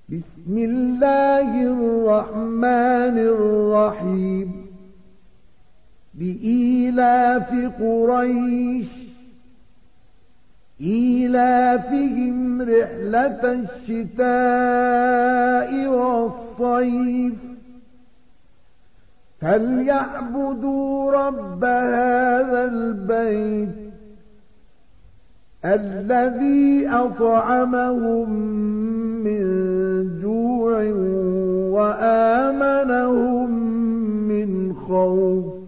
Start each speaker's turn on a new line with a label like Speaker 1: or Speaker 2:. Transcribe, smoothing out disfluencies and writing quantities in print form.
Speaker 1: بسم الله الرحمن الرحيم بإيلاف قريش إيلافهم رحلة الشتاء والصيف فليعبدوا رب هذا البيت الذي أطعمهم من جوع وآمنهم من خوف